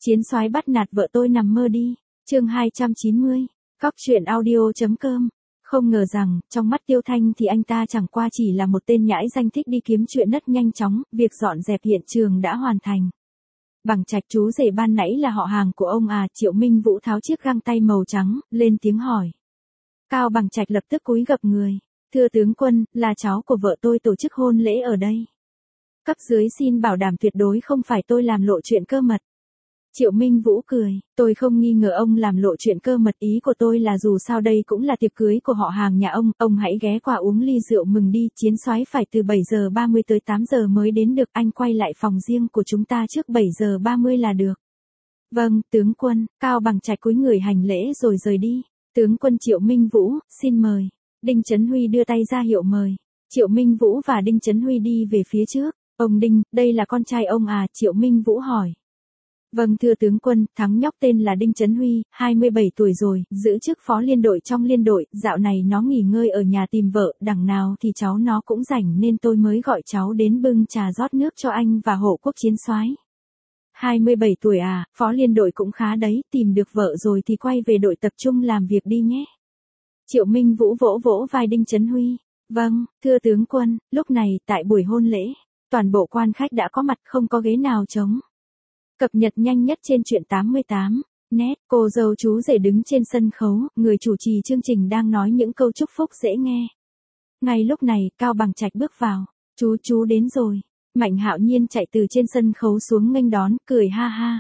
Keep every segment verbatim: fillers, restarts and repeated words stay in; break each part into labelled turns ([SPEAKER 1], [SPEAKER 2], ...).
[SPEAKER 1] Chiến soái bắt nạt vợ tôi nằm mơ đi. Chương hai trăm chín mươi. Cóc truyện audio.com. Không ngờ rằng, trong mắt Tiêu Thanh thì anh ta chẳng qua chỉ là một tên nhãi danh thích đi kiếm chuyện rất nhanh chóng, việc dọn dẹp hiện trường đã hoàn thành. Bằng Trạch chú rể ban nãy là họ hàng của ông à? Triệu Minh Vũ tháo chiếc găng tay màu trắng, lên tiếng hỏi. Cao Bằng Trạch lập tức cúi gập người. Thưa tướng quân, là cháu của vợ tôi tổ chức hôn lễ ở đây. Cấp dưới xin bảo đảm tuyệt đối không phải tôi làm lộ chuyện cơ mật. Triệu Minh Vũ cười, tôi không nghi ngờ ông làm lộ chuyện cơ mật, ý của tôi là dù sao đây cũng là tiệc cưới của họ hàng nhà ông, ông hãy ghé qua uống ly rượu mừng đi, chiến soái phải từ bảy giờ ba mươi tới tám giờ mới đến được, anh quay lại phòng riêng của chúng ta trước bảy giờ ba mươi là được. Vâng, tướng quân. Cao Bằng Trạch cúi người hành lễ rồi rời đi. Tướng quân Triệu Minh Vũ, xin mời. Đinh Chấn Huy đưa tay ra hiệu mời. Triệu Minh Vũ và Đinh Chấn Huy đi về phía trước. Ông Đinh, đây là con trai ông à? Triệu Minh Vũ hỏi. Vâng thưa tướng quân, thằng nhóc tên là Đinh Chấn Huy, hai mươi bảy tuổi rồi, giữ chức phó liên đội trong liên đội, dạo này nó nghỉ ngơi ở nhà tìm vợ, đằng nào thì cháu nó cũng rảnh nên tôi mới gọi cháu đến bưng trà rót nước cho anh và Hộ Quốc chiến soái. hai mươi bảy tuổi à, phó liên đội cũng khá đấy, tìm được vợ rồi thì quay về đội tập trung làm việc đi nhé. Triệu Minh Vũ vỗ vỗ vai Đinh Chấn Huy. Vâng, thưa tướng quân. Lúc này, tại buổi hôn lễ, toàn bộ quan khách đã có mặt, không có ghế nào trống. Cập nhật nhanh nhất trên truyện tám mươi tám. Net, cô dâu chú rể đứng trên sân khấu, người chủ trì chương trình đang nói những câu chúc phúc dễ nghe. Ngay lúc này, Cao Bằng Trạch bước vào. Chú chú đến rồi. Mạnh Hạo Nhiên chạy từ trên sân khấu xuống nghênh đón, cười ha ha.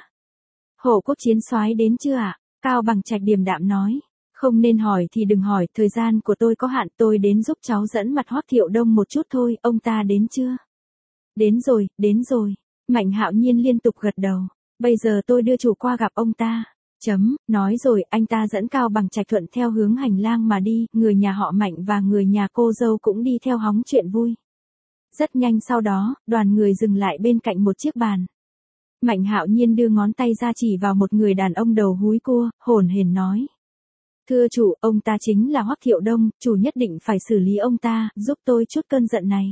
[SPEAKER 1] Hộ Quốc chiến soái đến chưa ạ? Cao Bằng Trạch điềm đạm nói. Không nên hỏi thì đừng hỏi, thời gian của tôi có hạn, tôi đến giúp cháu dẫn mặt Hoắc Thiệu Đông một chút thôi, ông ta đến chưa? Đến rồi, đến rồi. Mạnh Hạo Nhiên liên tục gật đầu. Bây giờ tôi đưa chủ qua gặp ông ta. Chấm, nói rồi, anh ta dẫn Cao Bằng Trạch thuận theo hướng hành lang mà đi, người nhà họ Mạnh và người nhà cô dâu cũng đi theo hóng chuyện vui. Rất nhanh sau đó, đoàn người dừng lại bên cạnh một chiếc bàn. Mạnh Hạo Nhiên đưa ngón tay ra chỉ vào một người đàn ông đầu húi cua, hổn hển nói. Thưa chủ, ông ta chính là Hoắc Thiệu Đông, chủ nhất định phải xử lý ông ta, giúp tôi chút cơn giận này.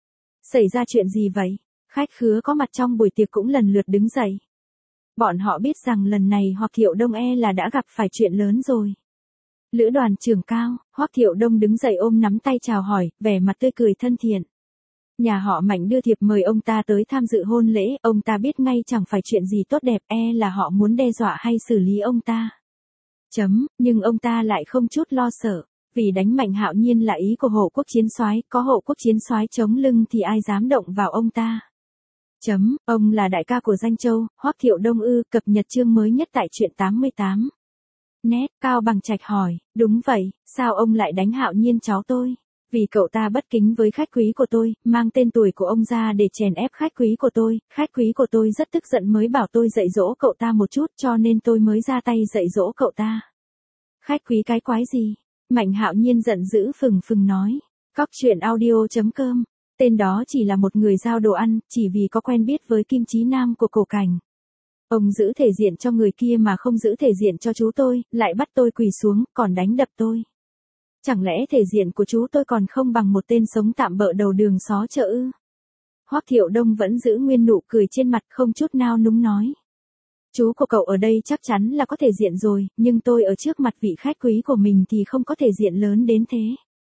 [SPEAKER 1] Xảy ra chuyện gì vậy? Khách khứa có mặt trong buổi tiệc cũng lần lượt đứng dậy. Bọn họ biết rằng lần này Hoắc Thiệu Đông e là đã gặp phải chuyện lớn rồi. Lữ đoàn trưởng Cao, Hoắc Thiệu Đông đứng dậy ôm nắm tay chào hỏi, vẻ mặt tươi cười thân thiện. Nhà họ Mạnh đưa thiệp mời ông ta tới tham dự hôn lễ, ông ta biết ngay chẳng phải chuyện gì tốt đẹp, e là họ muốn đe dọa hay xử lý ông ta. Chấm, nhưng ông ta lại không chút lo sợ, vì đánh Mạnh Hạo Nhiên là ý của Hộ Quốc chiến soái, có Hộ Quốc chiến soái chống lưng thì ai dám động vào ông ta. Chấm, ông là đại ca của Danh Châu, Hoắc Thiệu Đông ư? Cập nhật chương mới nhất tại truyện tám mươi tám. Net, Cao Bằng Trạch hỏi, đúng vậy, sao ông lại đánh Hạo Nhiên cháu tôi? Vì cậu ta bất kính với khách quý của tôi, mang tên tuổi của ông ra để chèn ép khách quý của tôi, khách quý của tôi rất tức giận mới bảo tôi dạy dỗ cậu ta một chút cho nên tôi mới ra tay dạy dỗ cậu ta. Khách quý cái quái gì? Mạnh Hạo Nhiên giận dữ phừng phừng nói. Cóc truyện audio.com. Tên đó chỉ là một người giao đồ ăn, chỉ vì có quen biết với Kim Chí Nam của Cổ Cảnh. Ông giữ thể diện cho người kia mà không giữ thể diện cho chú tôi, lại bắt tôi quỳ xuống, còn đánh đập tôi. Chẳng lẽ thể diện của chú tôi còn không bằng một tên sống tạm bợ đầu đường xó chợ ư? Hoắc Thiệu Đông vẫn giữ nguyên nụ cười trên mặt không chút nao núng nói. Chú của cậu ở đây chắc chắn là có thể diện rồi, nhưng tôi ở trước mặt vị khách quý của mình thì không có thể diện lớn đến thế.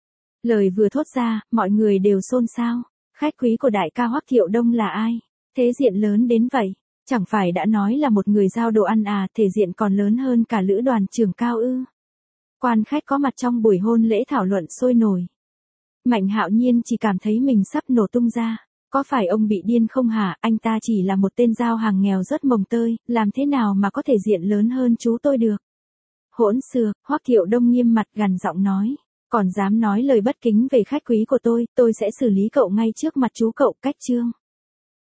[SPEAKER 1] Lời vừa thốt ra, mọi người đều xôn xao. Khách quý của đại ca Hoắc Thiệu Đông là ai? Thế diện lớn đến vậy? Chẳng phải đã nói là một người giao đồ ăn à, thể diện còn lớn hơn cả lữ đoàn trưởng Cao ư? Quan khách có mặt trong buổi hôn lễ thảo luận sôi nổi. Mạnh Hạo Nhiên chỉ cảm thấy mình sắp nổ tung ra. Có phải ông bị điên không hả? Anh ta chỉ là một tên giao hàng nghèo rất mồng tơi, làm thế nào mà có thể diện lớn hơn chú tôi được? Hỗn xược, Hoắc Thiệu Đông nghiêm mặt gằn giọng nói. Còn dám nói lời bất kính về khách quý của tôi, tôi sẽ xử lý cậu ngay trước mặt chú cậu, cách chương.